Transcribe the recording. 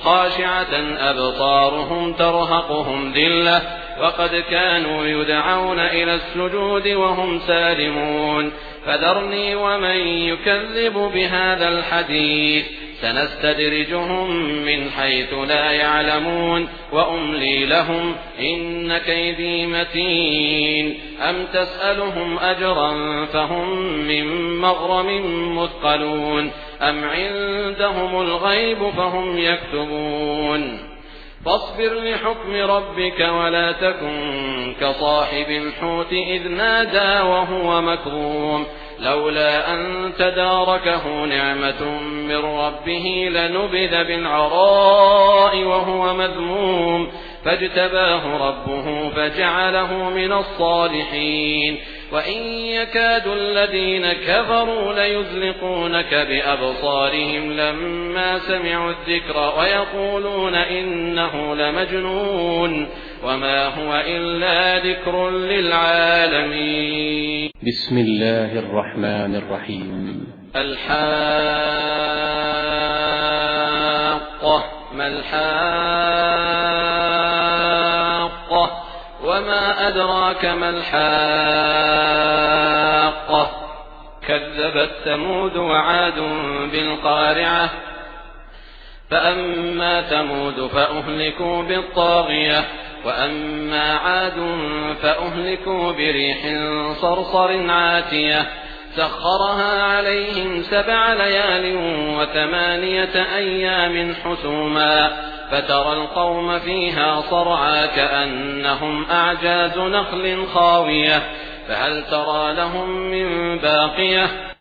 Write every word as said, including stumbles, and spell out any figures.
خاشعة أبصارهم ترهقهم ذلة وقد كانوا يدعون إلى السجود وهم سالمون فذرني ومن يكذب بهذا الحديث سنستدرجهم من حيث لا يعلمون وأملي لهم إن كيدي متين أم تسألهم أجرا فهم من مغرم مثقلون أم عندهم الغيب فهم يكتبون فاصبر لحكم ربك ولا تكن كصاحب الحوت إذ نادى وهو مكظوم لولا أن تداركه نعمة من ربه لنبذ بالعراء وهو مذموم فاجتباه ربه فجعله من الصالحين وإن يكاد الذين كفروا ليزلقونك بأبصارهم لما سمعوا الذكر ويقولون إنه لمجنون وما هو إلا ذكر للعالمين. بسم الله الرحمن الرحيم. الحاقة ما الحاقة وما أدراك ما الحاقة كذبت ثمود وعاد بالقارعة فأما ثمود فأهلكوا بالطاغية وأما عاد فأهلكوا بريح صرصر عاتية سخرها عليهم سبع ليال وثمانية أيام حسوما فترى القوم فيها صرعى كأنهم أعجاز نخل خاوية فهل ترى لهم من باقية